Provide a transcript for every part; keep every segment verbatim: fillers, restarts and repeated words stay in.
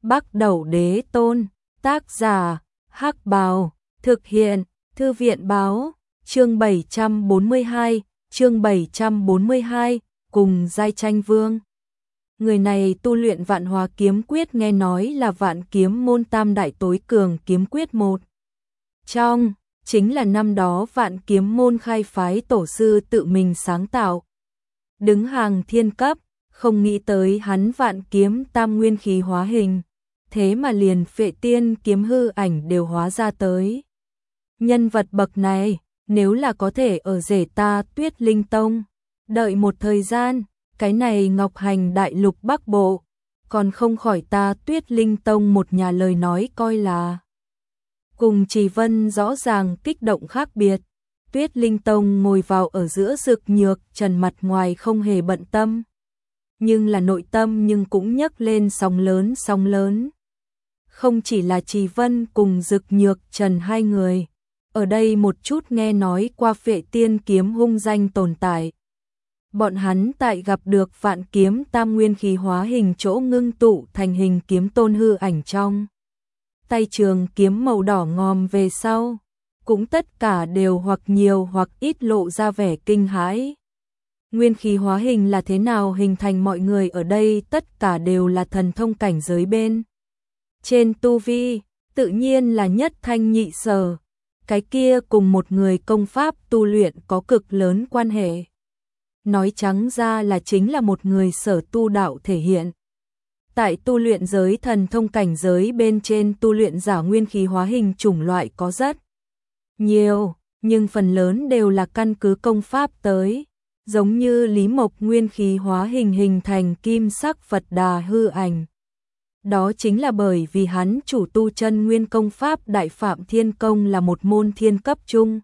Bắc Đẩu Đế Tôn, tác giả, Hắc Bào, thực hiện, Thư viện báo, chương bảy trăm bốn mươi hai, chương bảy trăm bốn mươi hai, cùng giai tranh vương. Người này tu luyện Vạn Hóa Kiếm Quyết, nghe nói là Vạn Kiếm môn tam đại tối cường kiếm quyết một trong, chính là năm đó Vạn Kiếm môn khai phái tổ sư tự mình sáng tạo. Đứng hàng thiên cấp, không nghĩ tới hắn Vạn Kiếm tam nguyên khí hóa hình, thế mà liền Phệ Tiên kiếm hư ảnh đều hóa ra tới. Nhân vật bậc này, nếu là có thể ở rể ta Tuyết Linh Tông, đợi một thời gian, cái này Ngọc Hành đại lục Bắc Bộ, còn không khỏi ta Tuyết Linh Tông một nhà lời nói coi là. Cùng Trì Vân rõ ràng kích động khác biệt, Tuyết Linh Tông ngồi vào ở giữa Dực Nhược Trần, mặt ngoài không hề bận tâm, nhưng là nội tâm nhưng cũng nhấc lên sóng lớn sóng lớn. Không chỉ là Trì Vân cùng Dực Nhược Trần hai người, ở đây một chút nghe nói qua Phệ Tiên kiếm hung danh tồn tại. Bọn hắn tại gặp được Vạn Kiếm tam nguyên khí hóa hình chỗ ngưng tụ thành hình kiếm tôn hư ảnh trong tay trường kiếm màu đỏ ngòm về sau, cũng tất cả đều hoặc nhiều hoặc ít lộ ra vẻ kinh hãi. Nguyên khí hóa hình là thế nào hình thành? Mọi người ở đây tất cả đều là thần thông cảnh giới bên trên tu vi, tự nhiên là nhất thanh nhị sở. Cái kia cùng một người công pháp tu luyện có cực lớn quan hệ. Nói trắng ra là chính là một người sở tu đạo thể hiện. Tại tu luyện giới thần thông cảnh giới bên trên, tu luyện giả nguyên khí hóa hình chủng loại có rất nhiều, nhưng phần lớn đều là căn cứ công pháp tới. Giống như Lý Mộc nguyên khí hóa hình hình thành kim sắc Phật Đà hư ảnh. Đó chính là bởi vì hắn chủ tu chân nguyên công pháp Đại Phạm Thiên Công là một môn thiên cấp trung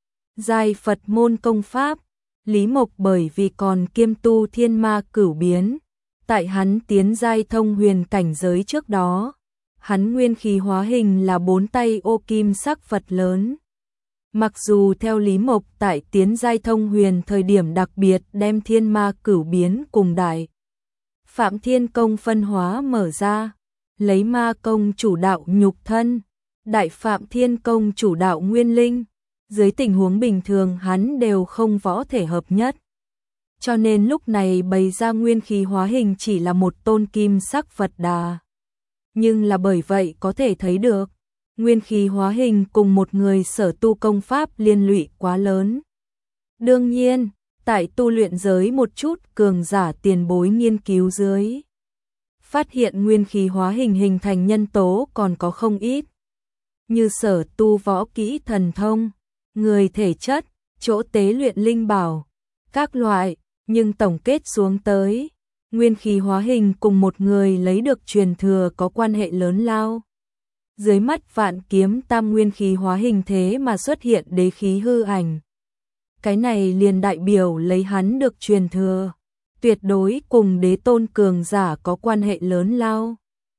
giai Phật môn công pháp. Lý Mộc bởi vì còn kiêm tu thiên ma cửu biến, tại hắn tiến giai thông huyền cảnh giới trước đó, hắn nguyên khí hóa hình là bốn tay ô kim sắc Phật lớn. Mặc dù theo Lý Mộc tại tiến giai thông huyền thời điểm đặc biệt đem thiên ma cửu biến cùng Đại Phạm Thiên Công phân hóa mở ra, lấy ma công chủ đạo nhục thân, Đại Phạm Thiên Công chủ đạo nguyên linh, dưới tình huống bình thường hắn đều không võ thể hợp nhất. Cho nên lúc này bày ra nguyên khí hóa hình chỉ là một tôn kim sắc Phật Đà. Nhưng là bởi vậy có thể thấy được, nguyên khí hóa hình cùng một người sở tu công pháp liên lụy quá lớn. Đương nhiên, tại tu luyện giới một chút cường giả tiền bối nghiên cứu dưới, phát hiện nguyên khí hóa hình hình thành nhân tố còn có không ít. Như sở tu võ kỹ thần thông, người thể chất, chỗ tế luyện linh bảo, các loại, nhưng tổng kết xuống tới, nguyên khí hóa hình cùng một người lấy được truyền thừa có quan hệ lớn lao. Dưới mắt Vạn Kiếm tam nguyên khí hóa hình thế mà xuất hiện đế khí hư ảnh. Cái này liền đại biểu lấy hắn được truyền thừa, tuyệt đối cùng đế tôn cường giả có quan hệ lớn lao.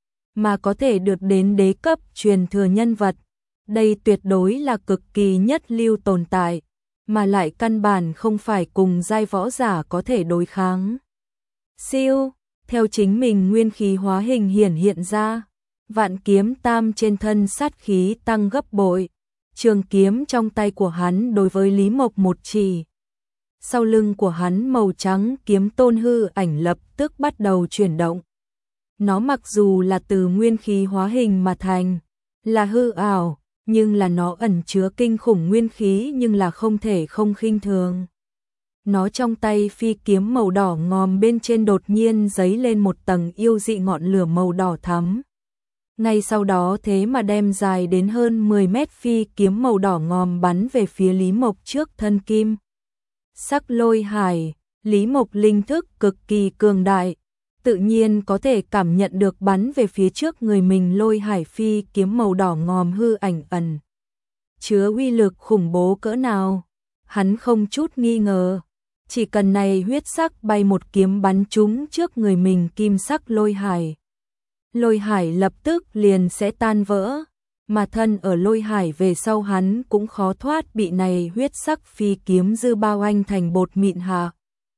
Mà có thể được đến đế cấp truyền thừa nhân vật, đây tuyệt đối là cực kỳ nhất lưu tồn tại, mà lại căn bản không phải cùng giai võ giả có thể đối kháng. Siêu, theo chính mình nguyên khí hóa hình hiển hiện ra, Vạn Kiếm tam trên thân sát khí tăng gấp bội, trường kiếm trong tay của hắn đối với Lý Mộc một chỉ. Sau lưng của hắn màu trắng kiếm tôn hư ảnh lập tức bắt đầu chuyển động. Nó mặc dù là từ nguyên khí hóa hình mà thành, là hư ảo, nhưng là nó ẩn chứa kinh khủng nguyên khí nhưng là không thể không khinh thường. Nó trong tay phi kiếm màu đỏ ngòm bên trên đột nhiên giấy lên một tầng yêu dị ngọn lửa màu đỏ thắm. Ngay sau đó thế mà đem dài đến hơn mười mét phi kiếm màu đỏ ngòm bắn về phía Lý Mộc trước thân kim sắc lôi hải. Lý Mộc linh thức cực kỳ cường đại, tự nhiên có thể cảm nhận được bắn về phía trước người mình lôi hải phi kiếm màu đỏ ngòm hư ảnh ẩn chứa uy lực khủng bố cỡ nào. Hắn không chút nghi ngờ, chỉ cần này huyết sắc bay một kiếm bắn trúng trước người mình kim sắc lôi hải, lôi hải lập tức liền sẽ tan vỡ, mà thân ở lôi hải về sau hắn cũng khó thoát bị này huyết sắc phi kiếm dư bao anh thành bột mịn hạ.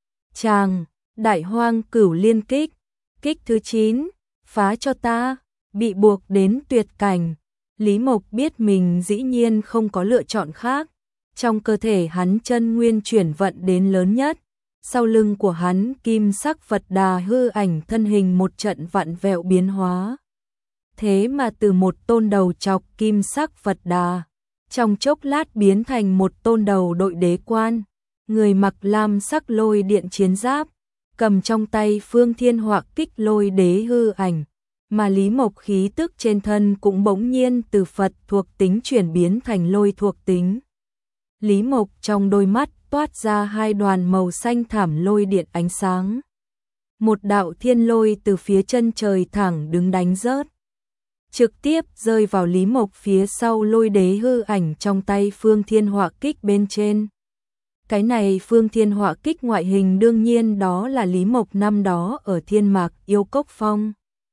Chàng, Đại Hoang Cửu Liên Kích, kích thứ chín, phá cho ta. bị buộc đến tuyệt cảnh. Lý Mộc biết mình dĩ nhiên không có lựa chọn khác, trong cơ thể hắn chân nguyên chuyển vận đến lớn nhất, sau lưng của hắn kim sắc Phật Đà hư ảnh thân hình một trận vặn vẹo biến hóa. Thế mà từ một tôn đầu chọc kim sắc Phật Đà, trong chốc lát biến thành một tôn đầu đội đế quan, người mặc lam sắc lôi điện chiến giáp, cầm trong tay phương thiên họa kích lôi đế hư ảnh, mà Lý Mộc khí tức trên thân cũng bỗng nhiên từ Phật thuộc tính chuyển biến thành lôi thuộc tính. Lý Mộc trong đôi mắt toát ra hai đoàn màu xanh thảm lôi điện ánh sáng. Một đạo thiên lôi từ phía chân trời thẳng đứng đánh rớt, trực tiếp rơi vào Lý Mộc phía sau lôi đế hư ảnh trong tay phương thiên họa kích bên trên. Cái này phương thiên họa kích ngoại hình đương nhiên đó là Lý Mộc năm đó ở Thiên Mạc Yêu Cốc Phong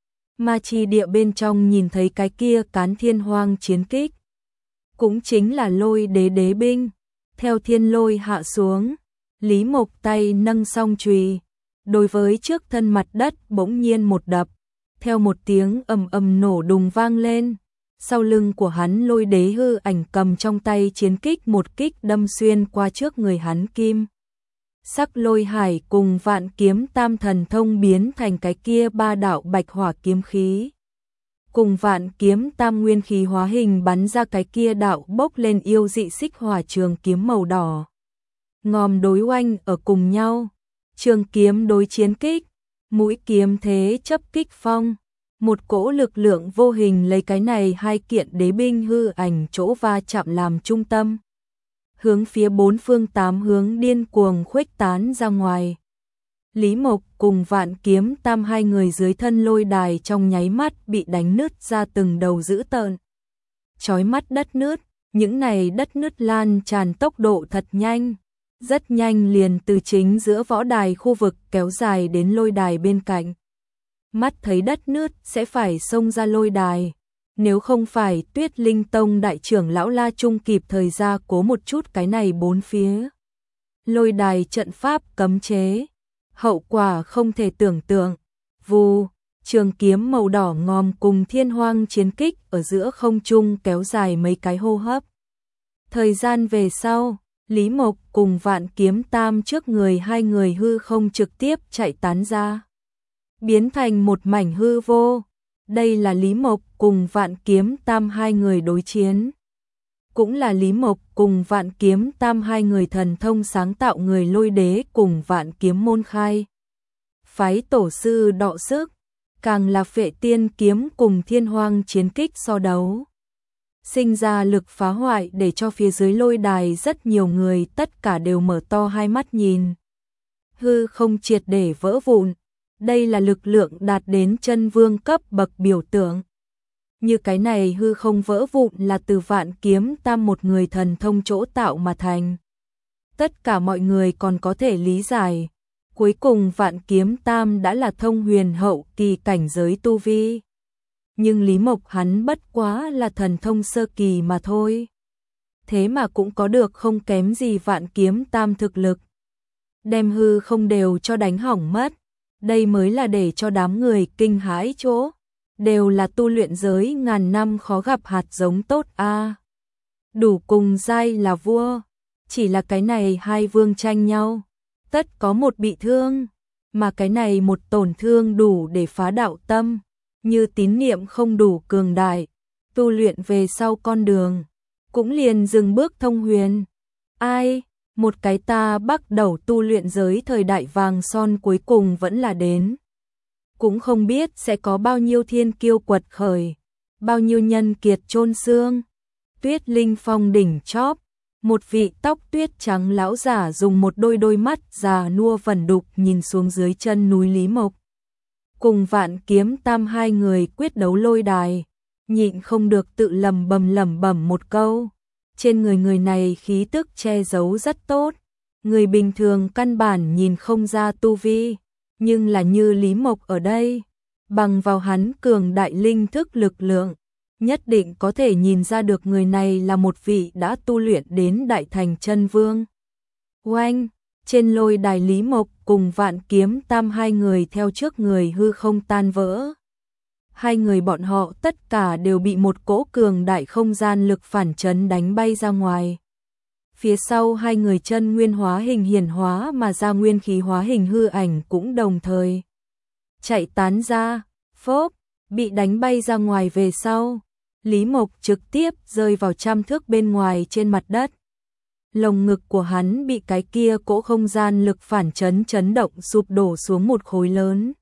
Ma Chi Địa bên trong nhìn thấy cái kia cán thiên hoang chiến kích. Cũng chính là lôi đế đế binh. Theo thiên lôi hạ xuống, Lý Mộc tay nâng song chùy, đối với trước thân mặt đất bỗng nhiên một đập, theo một tiếng ầm ầm nổ đùng vang lên, sau lưng của hắn lôi đế hư ảnh cầm trong tay chiến kích một kích đâm xuyên qua trước người hắn kim. Sắc lôi hải cùng vạn kiếm tam thần thông biến thành cái kia ba đạo bạch hỏa kiếm khí. Cùng vạn kiếm tam nguyên khí hóa hình bắn ra cái kia đạo bốc lên yêu dị xích hỏa trường kiếm màu đỏ. Ngòm đối oanh ở cùng nhau, trường kiếm đối chiến kích, mũi kiếm thế chấp kích phong. Một cỗ lực lượng vô hình lấy cái này hai kiện đế binh hư ảnh chỗ va chạm làm trung tâm, hướng phía bốn phương tám hướng điên cuồng khuếch tán ra ngoài. Lý Mộc cùng vạn kiếm tam hai người dưới thân lôi đài trong nháy mắt bị đánh nứt ra từng đầu dữ tợn. Chói mắt đất nứt, những này đất nứt lan tràn tốc độ thật nhanh, rất nhanh liền từ chính giữa võ đài khu vực kéo dài đến lôi đài bên cạnh. Mắt thấy đất nứt sẽ phải xông ra lôi đài, nếu không phải Tuyết Linh Tông đại trưởng lão La Trung kịp thời ra cố một chút cái này bốn phía lôi đài trận pháp cấm chế, hậu quả không thể tưởng tượng. Vù, trường kiếm màu đỏ ngòm cùng thiên hoang chiến kích ở giữa không trung kéo dài mấy cái hô hấp. Thời gian về sau, Lý Mộc cùng vạn kiếm tam trước người hai người hư không trực tiếp chạy tán ra, biến thành một mảnh hư vô. Đây là Lý Mộc cùng vạn kiếm tam hai người đối chiến. Cũng là Lý Mộc cùng vạn kiếm tam hai người thần thông sáng tạo người lôi đế cùng vạn kiếm môn khai phái tổ sư đọ sức, càng là Phệ Tiên kiếm cùng thiên hoang chiến kích so đấu, sinh ra lực phá hoại để cho phía dưới lôi đài rất nhiều người tất cả đều mở to hai mắt nhìn. Hư không triệt để vỡ vụn, đây là lực lượng đạt đến chân vương cấp bậc biểu tượng. Như cái này hư không vỡ vụn là từ vạn kiếm tam một người thần thông chỗ tạo mà thành. Tất cả mọi người còn có thể lý giải, cuối cùng vạn kiếm tam đã là thông huyền hậu kỳ cảnh giới tu vi. Nhưng Lý Mộc hắn bất quá là thần thông sơ kỳ mà thôi. Thế mà cũng có được không kém gì vạn kiếm tam thực lực. Đem hư không đều cho đánh hỏng mất. Đây mới là để cho đám người kinh hãi chỗ. Đều là tu luyện giới ngàn năm khó gặp hạt giống tốt a. À. Đủ cùng giai là vua. Chỉ là cái này hai vương tranh nhau. Tất có một bị thương. Mà cái này một tổn thương đủ để phá đạo tâm. Như tín niệm không đủ cường đại. Tu luyện về sau con đường. Cũng liền dừng bước thông huyền. Ai? Một cái ta bắt đầu tu luyện giới thời đại vàng son cuối cùng vẫn là đến. Cũng không biết sẽ có bao nhiêu thiên kiêu quật khởi, bao nhiêu nhân kiệt chôn xương. Tuyết Linh Phong đỉnh chóp, một vị tóc tuyết trắng lão giả dùng một đôi đôi mắt già nua vẩn đục nhìn xuống dưới chân núi Lý Mộc. Cùng vạn kiếm tam hai người quyết đấu lôi đài, nhịn không được tự lầm bầm lẩm bẩm một câu. Trên người người này khí tức che giấu rất tốt, người bình thường căn bản nhìn không ra tu vi, nhưng là như Lý Mộc ở đây, bằng vào hắn cường đại linh thức lực lượng, nhất định có thể nhìn ra được người này là một vị đã tu luyện đến đại thành chân vương. Oanh, trên lôi đài Lý Mộc cùng vạn kiếm tam hai người theo trước người hư không tan vỡ. hai người bọn họ tất cả đều bị một cỗ cường đại không gian lực phản chấn đánh bay ra ngoài. Phía sau hai người chân nguyên hóa hình hiển hóa mà ra nguyên khí hóa hình hư ảnh cũng đồng thời chạy tán ra, phốp, bị đánh bay ra ngoài về sau. Lý Mộc trực tiếp rơi vào trăm thước bên ngoài trên mặt đất. Lồng ngực của hắn bị cái kia cỗ không gian lực phản chấn chấn động sụp đổ xuống một khối lớn.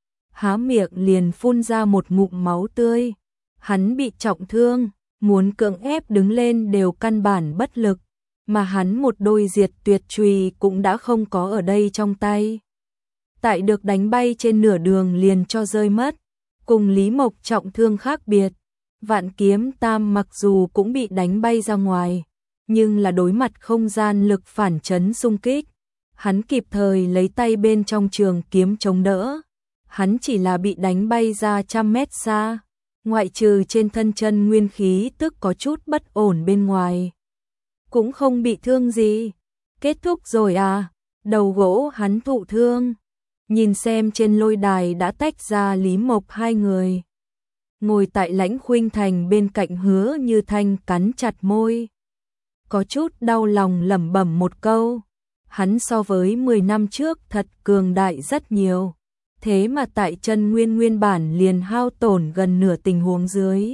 Há miệng liền phun ra một ngụm máu tươi. Hắn bị trọng thương, muốn cưỡng ép đứng lên đều căn bản bất lực, mà hắn một đôi diệt tuyệt chùy cũng đã không có ở đây trong tay. Tại được đánh bay trên nửa đường liền cho rơi mất. Cùng Lý Mộc trọng thương khác biệt, Vạn Kiếm Tam mặc dù cũng bị đánh bay ra ngoài, nhưng là đối mặt không gian lực phản chấn xung kích, hắn kịp thời lấy tay bên trong trường kiếm chống đỡ. Hắn chỉ là bị đánh bay ra trăm mét xa, ngoại trừ trên thân chân nguyên khí tức có chút bất ổn bên ngoài, cũng không bị thương gì. Kết thúc rồi à? Đầu gỗ hắn thụ thương. Nhìn xem trên lôi đài đã tách ra Lý Mộc hai người, ngồi tại Lãnh Khuynh Thành bên cạnh Hứa Như Thanh cắn chặt môi, có chút đau lòng lẩm bẩm một câu. Hắn so với mười năm trước thật cường đại rất nhiều, thế mà tại chân nguyên nguyên bản liền hao tổn gần nửa tình huống dưới,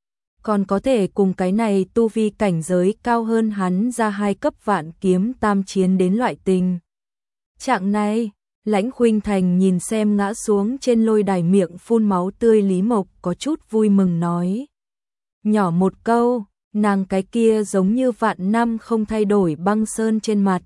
còn có thể cùng cái này tu vi cảnh giới cao hơn hắn ra hai cấp Vạn Kiếm Tam chiến đến loại tình trạng này. Lãnh Khuynh Thành nhìn xem ngã xuống trên lôi đài miệng phun máu tươi Lý Mộc có chút vui mừng nói nhỏ một câu, nàng cái kia giống như vạn năm không thay đổi băng sơn trên mặt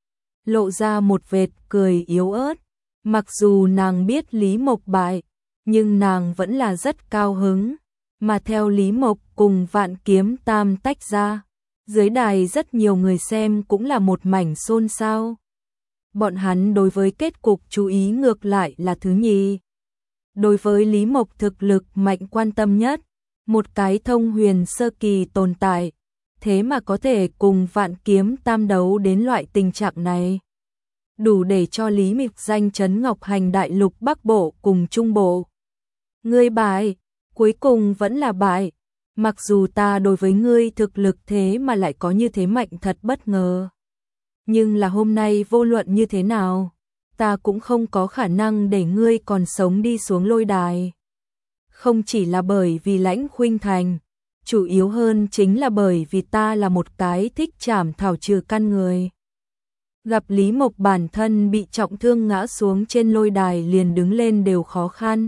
lộ ra một vệt cười yếu ớt. Mặc dù nàng biết Lý Mộc bại, nhưng nàng vẫn là rất cao hứng, mà theo Lý Mộc cùng Vạn Kiếm Tam tách ra, dưới đài rất nhiều người xem cũng là một mảnh xôn xao. Bọn hắn đối với kết cục chú ý ngược lại là thứ nhì. Đối với Lý Mộc thực lực mạnh quan tâm nhất, một cái thông huyền sơ kỳ tồn tại, thế mà có thể cùng Vạn Kiếm Tam đấu đến loại tình trạng này, đủ để cho Lý Mịch danh chấn Ngọc Hành đại lục Bắc Bộ cùng Trung Bộ. Ngươi bại, cuối cùng vẫn là bại. Mặc dù ta đối với ngươi thực lực thế mà lại có như thế mạnh thật bất ngờ, nhưng là hôm nay vô luận như thế nào, ta cũng không có khả năng để ngươi còn sống đi xuống lôi đài. Không chỉ là bởi vì Lãnh Khuynh Thành, chủ yếu hơn chính là bởi vì ta là một cái thích chảm thảo trừ căn người. Gặp Lý Mộc bản thân bị trọng thương ngã xuống trên lôi đài liền đứng lên đều khó khăn.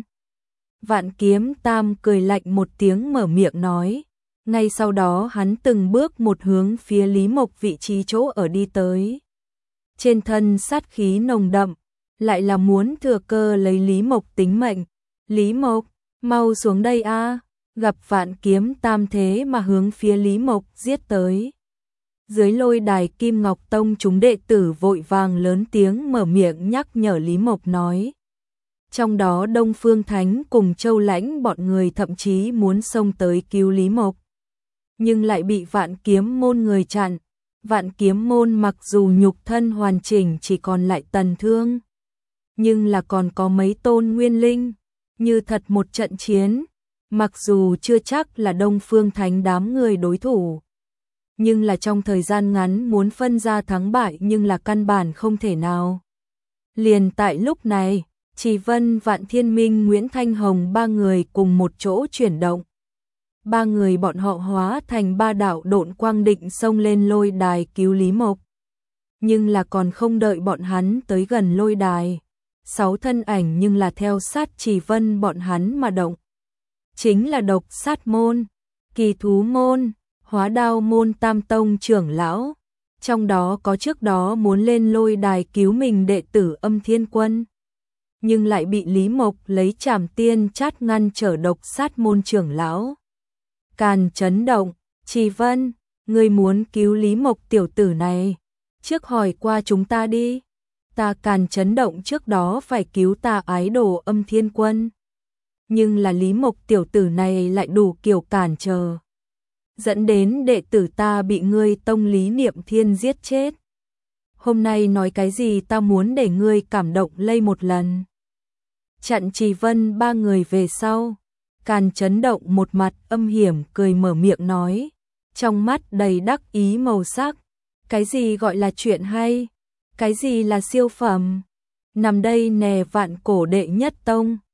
Vạn Kiếm Tam cười lạnh một tiếng mở miệng nói. Ngay sau đó hắn từng bước một hướng phía Lý Mộc vị trí chỗ ở đi tới. Trên thân sát khí nồng đậm, lại là muốn thừa cơ lấy Lý Mộc tính mệnh. Lý Mộc, mau xuống đây a! Gặp Vạn Kiếm Tam thế mà hướng phía Lý Mộc giết tới. Dưới lôi đài Kim Ngọc Tông chúng đệ tử vội vàng lớn tiếng mở miệng nhắc nhở Lý Mộc nói. Trong đó Đông Phương Thánh cùng Châu Lãnh bọn người thậm chí muốn xông tới cứu Lý Mộc, nhưng lại bị Vạn Kiếm môn người chặn. Vạn Kiếm môn mặc dù nhục thân hoàn chỉnh chỉ còn lại tần thương, nhưng là còn có mấy tôn nguyên linh, như thật một trận chiến, mặc dù chưa chắc là Đông Phương Thánh đám người đối thủ, nhưng là trong thời gian ngắn muốn phân ra thắng bại nhưng là căn bản không thể nào. Liền tại lúc này, Trì Vân, Vạn Thiên Minh, Nguyễn Thanh Hồng ba người cùng một chỗ chuyển động. Ba người bọn họ hóa thành ba đạo độn quang định xông lên lôi đài cứu Lý Mộc. Nhưng là còn không đợi bọn hắn tới gần lôi đài, sáu thân ảnh nhưng là theo sát Trì Vân bọn hắn mà động. Chính là Độc Sát môn, Kỳ Thú môn, Hóa Đao môn tam tông trưởng lão. Trong đó có trước đó muốn lên lôi đài cứu mình đệ tử Âm Thiên Quân, nhưng lại bị Lý Mộc lấy Trảm Tiên Chát ngăn trở Độc Sát môn trưởng lão. Càn chấn động, Trì Vân, ngươi muốn cứu Lý Mộc tiểu tử này, trước hỏi qua chúng ta đi. Ta Càn chấn động trước đó phải cứu ta ái đồ Âm Thiên Quân, nhưng là Lý Mộc tiểu tử này lại đủ kiểu cản trở, dẫn đến đệ tử ta bị ngươi tông Lý Niệm Thiên giết chết. Hôm nay nói cái gì ta muốn để ngươi cảm động lây một lần. Chặn Trì Vân ba người về sau, Càn chấn động một mặt âm hiểm cười mở miệng nói, trong mắt đầy đắc ý màu sắc. Cái gì gọi là chuyện hay? Cái gì là siêu phẩm? Nằm đây nè vạn cổ đệ nhất tông.